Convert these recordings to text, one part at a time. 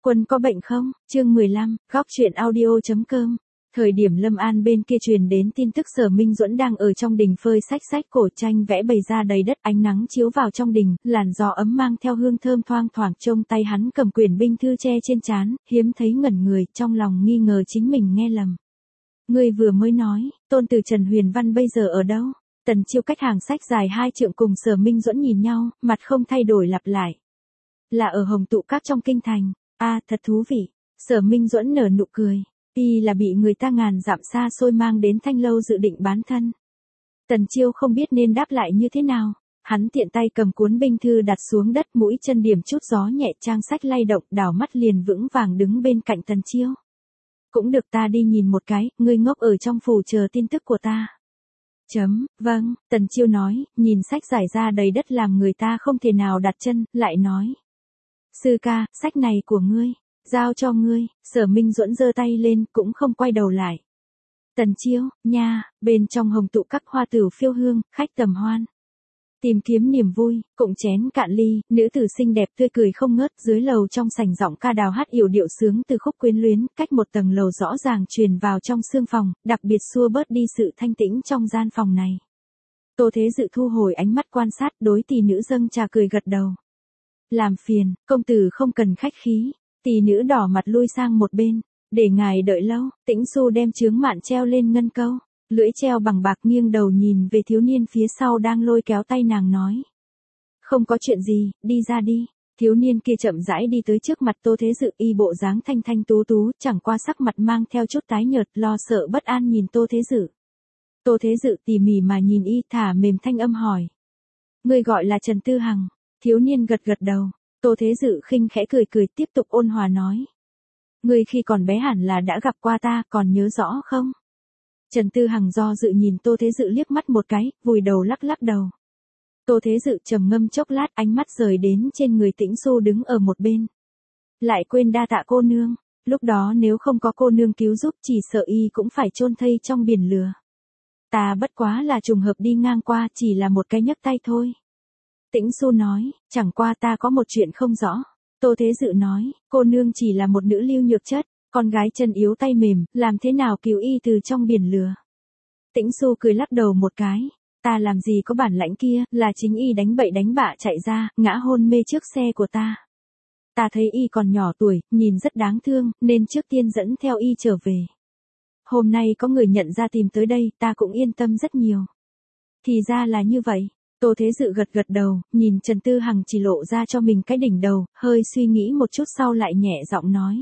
Quân có bệnh không? Chương 15, góc truyện audio.com. Thời điểm Lâm An bên kia truyền đến tin tức Sở Minh Duẫn đang ở trong đình phơi sách cổ tranh vẽ bày ra đầy đất, ánh nắng chiếu vào trong đình, làn gió ấm mang theo hương thơm thoang thoảng, trông tay hắn cầm quyển binh thư che trên trán, hiếm thấy ngẩn người, trong lòng nghi ngờ chính mình nghe lầm. Ngươi vừa mới nói, tôn tử Trần Huyền Văn bây giờ ở đâu? Tần Chiêu cách hàng sách dài 2 trượng cùng Sở Minh Duẫn nhìn nhau, mặt không thay đổi lặp lại. Là ở Hồng Tụ Các trong kinh thành. À, thật thú vị. Sở Minh Duẫn nở nụ cười. Y là bị người ta ngàn dặm xa xôi mang đến Thanh Lâu dự định bán thân. Tần Chiêu không biết nên đáp lại như thế nào. Hắn tiện tay cầm cuốn binh thư đặt xuống đất, mũi chân điểm chút gió nhẹ, trang sách lay động, đảo mắt liền vững vàng đứng bên cạnh Tần Chiêu. Cũng được, ta đi nhìn một cái, ngươi ngốc ở trong phủ chờ tin tức của ta. Vâng, Tần Chiêu nói, nhìn sách giải ra đầy đất làm người ta không thể nào đặt chân, lại nói. Sư ca, sách này của ngươi, giao cho ngươi. Sở Minh Duẫn giơ tay lên, cũng không quay đầu lại. Tần Chiêu, nha, bên trong Hồng Tụ Các hoa tửu phiêu hương, khách tầm hoan. Tìm kiếm niềm vui, cụng chén cạn ly, nữ tử xinh đẹp tươi cười không ngớt, dưới lầu trong sảnh giọng ca đào hát yểu điệu sướng từ khúc quyến luyến, cách một tầng lầu rõ ràng truyền vào trong sương phòng, đặc biệt xua bớt đi sự thanh tĩnh trong gian phòng này. Tô Thế Dự thu hồi ánh mắt quan sát, đối tỷ nữ dâng trà cười gật đầu. Làm phiền, công tử không cần khách khí. Tỷ nữ đỏ mặt lui sang một bên. Để ngài đợi lâu. Tĩnh Xu đem chướng mạn treo lên ngân câu, lưỡi treo bằng bạc, nghiêng đầu nhìn về thiếu niên phía sau đang lôi kéo tay nàng nói. Không có chuyện gì, đi ra đi. Thiếu niên kia chậm rãi đi tới trước mặt Tô Thế Dự, y bộ dáng thanh thanh tú tú, chẳng qua sắc mặt mang theo chút tái nhợt, lo sợ bất an nhìn Tô Thế Dự. Tô Thế Dự tỉ mỉ mà nhìn y, thả mềm thanh âm hỏi. Người gọi là Trần Tư Hằng. Thiếu niên gật gật đầu. Tô Thế Dự khinh khẽ cười cười, tiếp tục ôn hòa nói. Ngươi khi còn bé hẳn là đã gặp qua ta, còn nhớ rõ không? Trần Tư Hằng do dự nhìn Tô Thế Dự liếc mắt một cái, vùi đầu lắc lắc đầu. Tô Thế Dự trầm ngâm chốc lát, ánh mắt rời đến trên người Tĩnh Xu đứng ở một bên. Lại quên đa tạ cô nương, lúc đó nếu không có cô nương cứu giúp chỉ sợ y cũng phải chôn thây trong biển lửa. Ta bất quá là trùng hợp đi ngang qua, chỉ là một cái nhấc tay thôi. Tĩnh Xu nói, chẳng qua ta có một chuyện không rõ. Tô Thế Dự nói, cô nương chỉ là một nữ lưu nhược chất, con gái chân yếu tay mềm, làm thế nào cứu y từ trong biển lửa. Tĩnh Xu cười lắc đầu một cái, ta làm gì có bản lãnh kia, là chính y đánh bậy đánh bạ chạy ra, ngã hôn mê trước xe của ta. Ta thấy y còn nhỏ tuổi, nhìn rất đáng thương, nên trước tiên dẫn theo y trở về. Hôm nay có người nhận ra tìm tới đây, ta cũng yên tâm rất nhiều. Thì ra là như vậy. Tô Thế Dự gật gật đầu, nhìn Trần Tư Hằng chỉ lộ ra cho mình cái đỉnh đầu, hơi suy nghĩ một chút sau lại nhẹ giọng nói.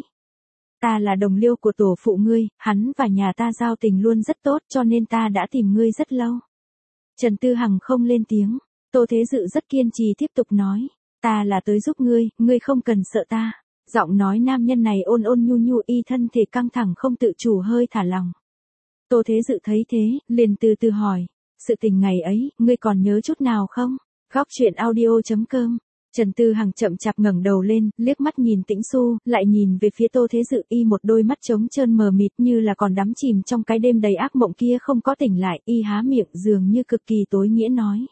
Ta là đồng liêu của tổ phụ ngươi, hắn và nhà ta giao tình luôn rất tốt cho nên ta đã tìm ngươi rất lâu. Trần Tư Hằng không lên tiếng, Tô Thế Dự rất kiên trì tiếp tục nói. Ta là tới giúp ngươi, ngươi không cần sợ ta. Giọng nói nam nhân này ôn ôn nhu nhu, y thân thể căng thẳng không tự chủ hơi thả lòng. Tô Thế Dự thấy thế, liền từ từ hỏi. Sự tình ngày ấy, ngươi còn nhớ chút nào không? Góc truyện audio.com. Trần Tư Hằng chậm chạp ngẩng đầu lên, liếc mắt nhìn Tĩnh Xu, lại nhìn về phía Tô Thế Dự, y một đôi mắt trống trơn mờ mịt như là còn đắm chìm trong cái đêm đầy ác mộng kia không có tỉnh lại, y há miệng dường như cực kỳ tối nghĩa nói.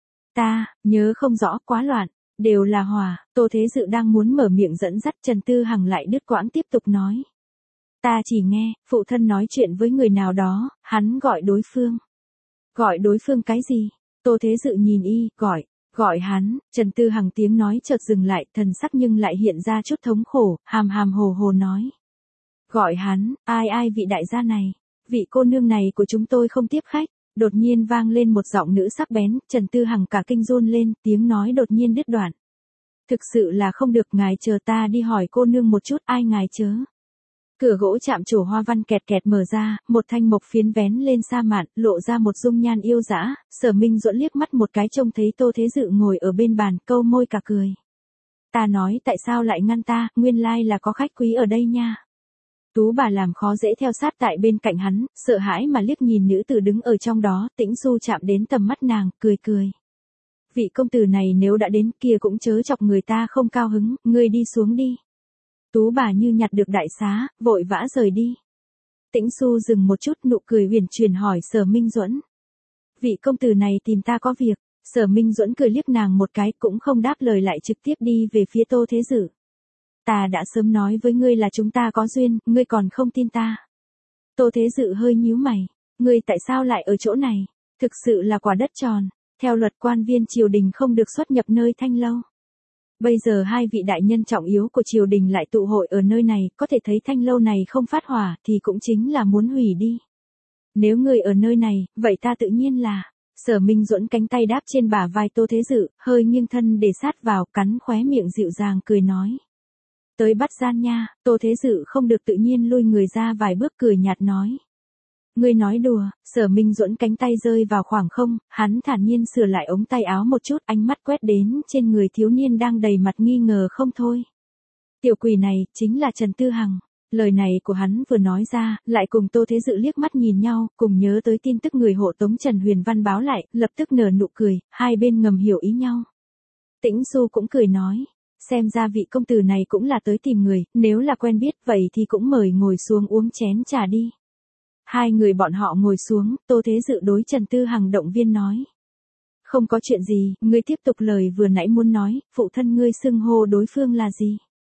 Ta, nhớ không rõ, quá loạn, đều là hòa. Tô Thế Dự đang muốn mở miệng dẫn dắt, Trần Tư Hằng lại đứt quãng tiếp tục nói. Ta chỉ nghe, phụ thân nói chuyện với người nào đó, hắn gọi đối phương. Gọi đối phương cái gì? Tô Thế Dự nhìn y, gọi hắn. Trần Tư Hằng tiếng nói chợt dừng lại, thần sắc nhưng lại hiện ra chút thống khổ, hàm hàm hồ hồ nói. Gọi hắn, ai vị đại gia này? Vị cô nương này của chúng tôi không tiếp khách. Đột nhiên vang lên một giọng nữ sắc bén, Trần Tư Hằng cả kinh run lên, tiếng nói đột nhiên đứt đoạn. Thực sự là không được, ngài chờ ta đi hỏi cô nương một chút, ai ngài chớ. Cửa gỗ chạm trổ hoa văn kẹt kẹt mở ra, một thanh mộc phiến vén lên sa mạn, lộ ra một dung nhan yêu dã. Sở Minh Duẫn liếc mắt một cái trông thấy Tô Thế Dự ngồi ở bên bàn, câu môi cả cười. Ta nói tại sao lại ngăn ta, nguyên lai là có khách quý ở đây nha. Tú bà làm khó dễ theo sát tại bên cạnh hắn, sợ hãi mà liếc nhìn nữ tử đứng ở trong đó, Tĩnh Xu chạm đến tầm mắt nàng, cười. Vị công tử này nếu đã đến kia cũng chớ chọc người ta không cao hứng, ngươi đi xuống đi. Tú bà như nhặt được đại xá, vội vã rời đi. Tĩnh Xu dừng một chút, nụ cười huyền chuyển hỏi Sở Minh Duẫn. Vị công tử này tìm ta có việc. Sở Minh Duẫn cười liếc nàng một cái, cũng không đáp lời, lại trực tiếp đi về phía Tô Thế Dự. Ta đã sớm nói với ngươi là chúng ta có duyên, ngươi còn không tin ta. Tô Thế Dự hơi nhíu mày, ngươi tại sao lại ở chỗ này? Thực sự là quả đất tròn, theo luật quan viên triều đình không được xuất nhập nơi Thanh Lâu. Bây giờ hai vị đại nhân trọng yếu của triều đình lại tụ hội ở nơi này, có thể thấy Thanh Lâu này không phát hỏa thì cũng chính là muốn hủy đi. Nếu ngươi ở nơi này, vậy ta tự nhiên là... Sở Minh Duẫn cánh tay đáp trên bả vai Tô Thế Dự, hơi nghiêng thân để sát vào, cắn khóe miệng dịu dàng cười nói. Tới bắt gian nha, Tô Thế Dự không được tự nhiên lui người ra vài bước cười nhạt nói. Ngươi nói đùa, Sở Minh Duẫn cánh tay rơi vào khoảng không, hắn thản nhiên sửa lại ống tay áo một chút, ánh mắt quét đến trên người thiếu niên đang đầy mặt nghi ngờ không thôi. Tiểu quỷ này, chính là Trần Tư Hằng. Lời này của hắn vừa nói ra, lại cùng Tô Thế Dự liếc mắt nhìn nhau, cùng nhớ tới tin tức người hộ tống Trần Huyền Văn báo lại, lập tức nở nụ cười, hai bên ngầm hiểu ý nhau. Tĩnh Xu cũng cười nói, xem ra vị công tử này cũng là tới tìm người, nếu là quen biết vậy thì cũng mời ngồi xuống uống chén trà đi. Hai người bọn họ ngồi xuống, Tô Thế Dự đối Trần Tư Hằng động viên nói. Không có chuyện gì, ngươi tiếp tục lời vừa nãy muốn nói, phụ thân ngươi xưng hô đối phương là gì?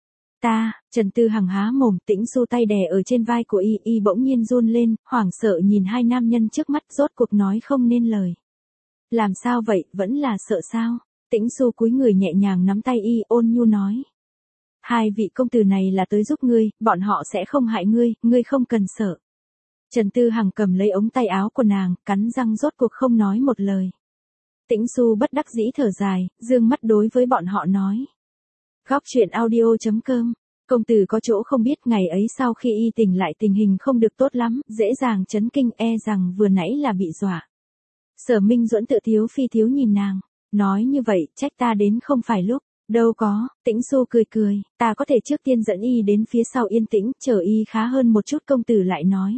Ta, Trần Tư Hằng há mồm, Tĩnh Xu tay đè ở trên vai của y bỗng nhiên run lên, hoảng sợ nhìn hai nam nhân trước mắt rốt cuộc nói không nên lời. Làm sao vậy, vẫn là sợ sao? Tĩnh Xu cúi người nhẹ nhàng nắm tay y ôn nhu nói. Hai vị công tử này là tới giúp ngươi, bọn họ sẽ không hại ngươi, ngươi không cần sợ. Trần Tư Hằng cầm lấy ống tay áo của nàng, cắn răng rốt cuộc không nói một lời. Tĩnh Xu bất đắc dĩ thở dài, dương mắt đối với bọn họ nói. Góc truyện audio.com. Công tử có chỗ không biết, ngày ấy sau khi y tỉnh lại tình hình không được tốt lắm, dễ dàng chấn kinh, rằng vừa nãy là bị dọa. Sở Minh Duẫn tự thiếu phi thiếu nhìn nàng, nói như vậy, trách ta đến không phải lúc. Đâu có, Tĩnh Xu cười cười, ta có thể trước tiên dẫn y đến phía sau yên tĩnh, chờ y khá hơn một chút, công tử lại nói.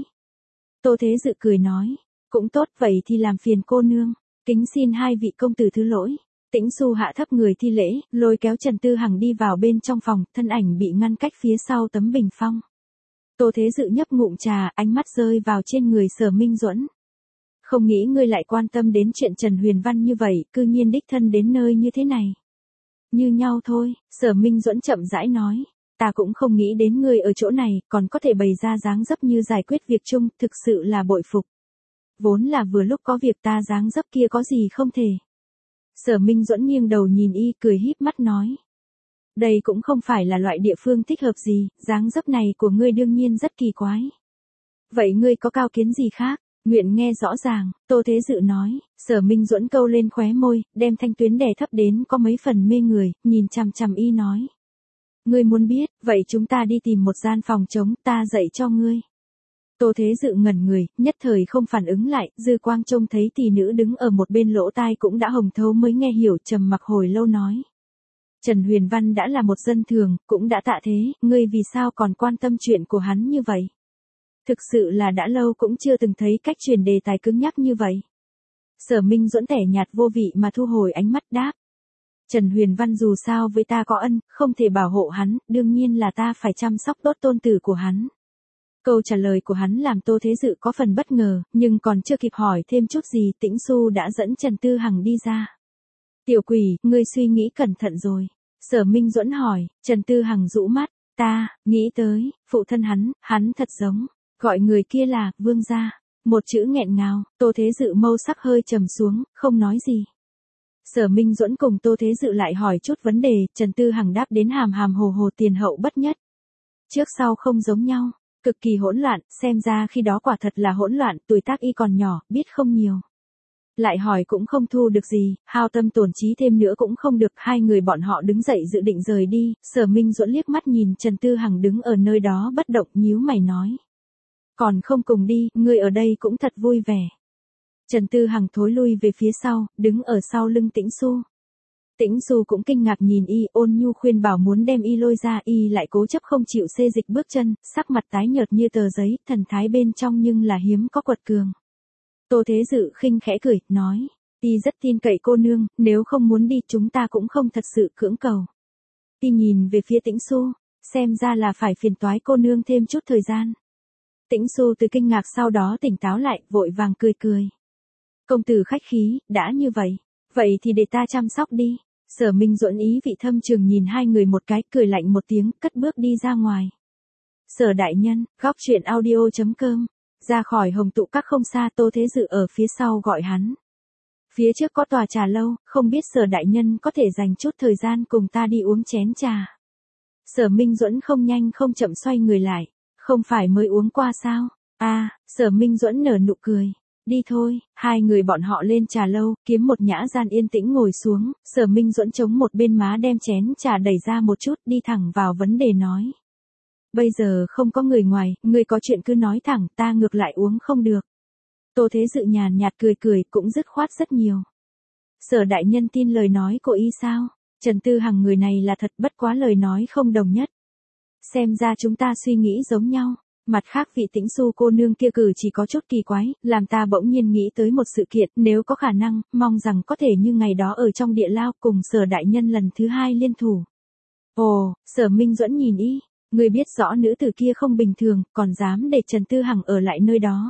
Tô Thế Dự cười nói, cũng tốt, vậy thì làm phiền cô nương, kính xin hai vị công tử thứ lỗi. Tĩnh Xu hạ thấp người thi lễ, lôi kéo Trần Tư Hằng đi vào bên trong phòng, thân ảnh bị ngăn cách phía sau tấm bình phong. Tô Thế Dự nhấp ngụm trà, ánh mắt rơi vào trên người Sở Minh Duẫn. Không nghĩ ngươi lại quan tâm đến chuyện Trần Huyền Văn như vậy, cư nhiên đích thân đến nơi như thế này. Như nhau thôi, Sở Minh Duẫn chậm rãi nói. Ta cũng không nghĩ đến ngươi ở chỗ này, còn có thể bày ra dáng dấp như giải quyết việc chung, thực sự là bội phục. Vốn là vừa lúc có việc ta dáng dấp kia có gì không thể. Sở Minh Duẫn nghiêng đầu nhìn y cười híp mắt nói. Đây cũng không phải là loại địa phương thích hợp gì, dáng dấp này của ngươi đương nhiên rất kỳ quái. Vậy ngươi có cao kiến gì khác? Nguyện nghe rõ ràng, Tô Thế Dự nói. Sở Minh Duẫn câu lên khóe môi, đem thanh tuyến đè thấp đến có mấy phần mê người, nhìn chằm chằm y nói. Ngươi muốn biết, vậy chúng ta đi tìm một gian phòng trống, ta dạy cho ngươi. Tô Thế Dự ngẩn người, nhất thời không phản ứng lại, dư quang trông thấy tỷ nữ đứng ở một bên lỗ tai cũng đã hồng thấu mới nghe hiểu, trầm mặc hồi lâu nói. Trần Huyền Văn đã là một dân thường, cũng đã tạ thế, ngươi vì sao còn quan tâm chuyện của hắn như vậy? Thực sự là đã lâu cũng chưa từng thấy cách truyền đề tài cứng nhắc như vậy. Sở Minh Duẫn tẻ nhạt vô vị mà thu hồi ánh mắt đáp. Trần Huyền Văn dù sao với ta có ân, không thể bảo hộ hắn, đương nhiên là ta phải chăm sóc tốt tôn tử của hắn. Câu trả lời của hắn làm Tô Thế Dự có phần bất ngờ, nhưng còn chưa kịp hỏi thêm chút gì, Tĩnh Xu đã dẫn Trần Tư Hằng đi ra. Tiểu quỷ, ngươi suy nghĩ cẩn thận rồi. Sở Minh Duẫn hỏi, Trần Tư Hằng rũ mắt, ta, nghĩ tới, phụ thân hắn thật giống, gọi người kia là, Vương gia. Một chữ nghẹn ngào, Tô Thế Dự mâu sắc hơi trầm xuống, không nói gì. Sở Minh Duẫn cùng Tô Thế Dự lại hỏi chút vấn đề, Trần Tư Hằng đáp đến hàm hàm hồ hồ tiền hậu bất nhất. Trước sau không giống nhau, cực kỳ hỗn loạn, xem ra khi đó quả thật là hỗn loạn, tuổi tác y còn nhỏ, biết không nhiều. Lại hỏi cũng không thu được gì, hao tâm tổn trí thêm nữa cũng không được, hai người bọn họ đứng dậy dự định rời đi, Sở Minh Duẫn liếc mắt nhìn Trần Tư Hằng đứng ở nơi đó bất động, nhíu mày nói. Còn không cùng đi, ngươi ở đây cũng thật vui vẻ. Trần Tư Hằng thối lui về phía sau, đứng ở sau lưng Tĩnh Xu. Tĩnh Xu cũng kinh ngạc nhìn y, ôn nhu khuyên bảo muốn đem y lôi ra, y lại cố chấp không chịu xê dịch bước chân, sắc mặt tái nhợt như tờ giấy, thần thái bên trong nhưng là hiếm có quật cường. Tô Thế Dự khinh khẽ cười, nói, y rất tin cậy cô nương, nếu không muốn đi chúng ta cũng không thật sự cưỡng cầu. Y nhìn về phía Tĩnh Xu, xem ra là phải phiền toái cô nương thêm chút thời gian. Tĩnh Xu từ kinh ngạc sau đó tỉnh táo lại, vội vàng cười cười. Công tử khách khí, đã như vậy thì để ta chăm sóc đi. Sở Minh Duẫn ý vị thâm trường nhìn hai người một cái, cười lạnh một tiếng, cất bước đi ra ngoài. Sở đại nhân, góc truyện audio.com. Ra khỏi Hồng Tụ Các không xa, Tô Thế Dự ở phía sau gọi hắn. Phía trước có tòa trà lâu, không biết Sở đại nhân có thể dành chút thời gian cùng ta đi uống chén trà. Sở Minh Duẫn không nhanh không chậm xoay người lại. Không phải mới uống qua sao? Sở Minh Duẫn nở nụ cười. Đi thôi, hai người bọn họ lên trà lâu, kiếm một nhã gian yên tĩnh ngồi xuống, Sở Minh Duẫn chống một bên má đem chén trà đẩy ra một chút, đi thẳng vào vấn đề nói. Bây giờ không có người ngoài, người có chuyện cứ nói thẳng, ta ngược lại uống không được. Tô Thế Dự nhàn nhạt cười cười, cũng dứt khoát rất nhiều. Sở đại nhân tin lời nói của y sao? Trần Tư Hằng người này là thật, bất quá lời nói không đồng nhất. Xem ra chúng ta suy nghĩ giống nhau. Mặt khác vị Tĩnh Xu cô nương kia cử chỉ có chút kỳ quái, làm ta bỗng nhiên nghĩ tới một sự kiện, nếu có khả năng, mong rằng có thể như ngày đó ở trong địa lao cùng Sở đại nhân lần thứ hai liên thủ. Ồ, Sở Minh Duẫn nhìn y, người biết rõ nữ tử kia không bình thường, còn dám để Trần Tư Hằng ở lại nơi đó.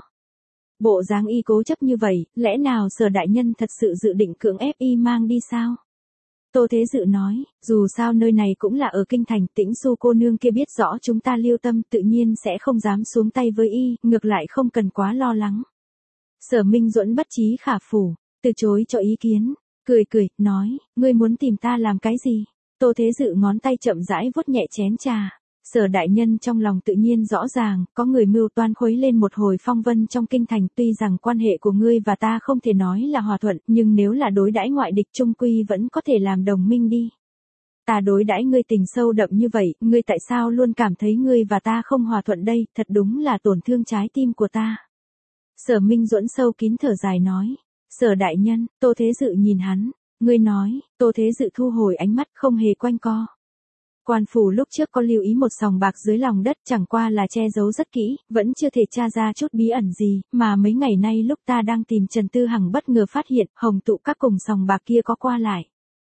Bộ dáng y cố chấp như vậy, lẽ nào Sở đại nhân thật sự dự định cưỡng ép y mang đi sao? Tô Thế Dự nói, dù sao nơi này cũng là ở kinh thành, Tĩnh Xu cô nương kia biết rõ chúng ta lưu tâm, tự nhiên sẽ không dám xuống tay với y, ngược lại không cần quá lo lắng. Sở Minh Duẫn bất trí khả phủ, từ chối cho ý kiến, cười cười, nói, ngươi muốn tìm ta làm cái gì? Tô Thế Dự ngón tay chậm rãi vuốt nhẹ chén trà. Sở đại nhân trong lòng tự nhiên rõ ràng, có người mưu toan khuấy lên một hồi phong vân trong kinh thành, tuy rằng quan hệ của ngươi và ta không thể nói là hòa thuận, nhưng nếu là đối đãi ngoại địch chung quy vẫn có thể làm đồng minh đi. Ta đối đãi ngươi tình sâu đậm như vậy, ngươi tại sao luôn cảm thấy ngươi và ta không hòa thuận đây, thật đúng là tổn thương trái tim của ta. Sở Minh Duẫn sâu kín thở dài nói, Sở đại nhân, Tô Thế Dự nhìn hắn, ngươi nói, Tô Thế Dự thu hồi ánh mắt không hề quanh co. Quan phủ lúc trước có lưu ý một sòng bạc dưới lòng đất, chẳng qua là che giấu rất kỹ, vẫn chưa thể tra ra chút bí ẩn gì, mà mấy ngày nay lúc ta đang tìm Trần Tư Hằng bất ngờ phát hiện, Hồng Tụ Các cùng sòng bạc kia có qua lại.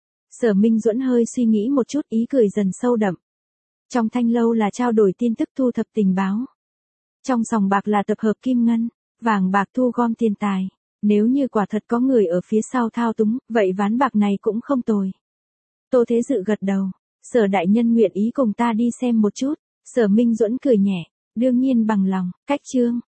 Sở Minh Duẫn hơi suy nghĩ một chút, ý cười dần sâu đậm. Trong thanh lâu là trao đổi tin tức, thu thập tình báo. Trong sòng bạc là tập hợp kim ngân, vàng bạc, thu gom tiền tài. Nếu như quả thật có người ở phía sau thao túng, vậy ván bạc này cũng không tồi. Tô Thế Dự gật đầu. Sở đại nhân nguyện ý cùng ta đi xem một chút. Sở Minh Duẫn cười nhẹ, đương nhiên bằng lòng. Cách chương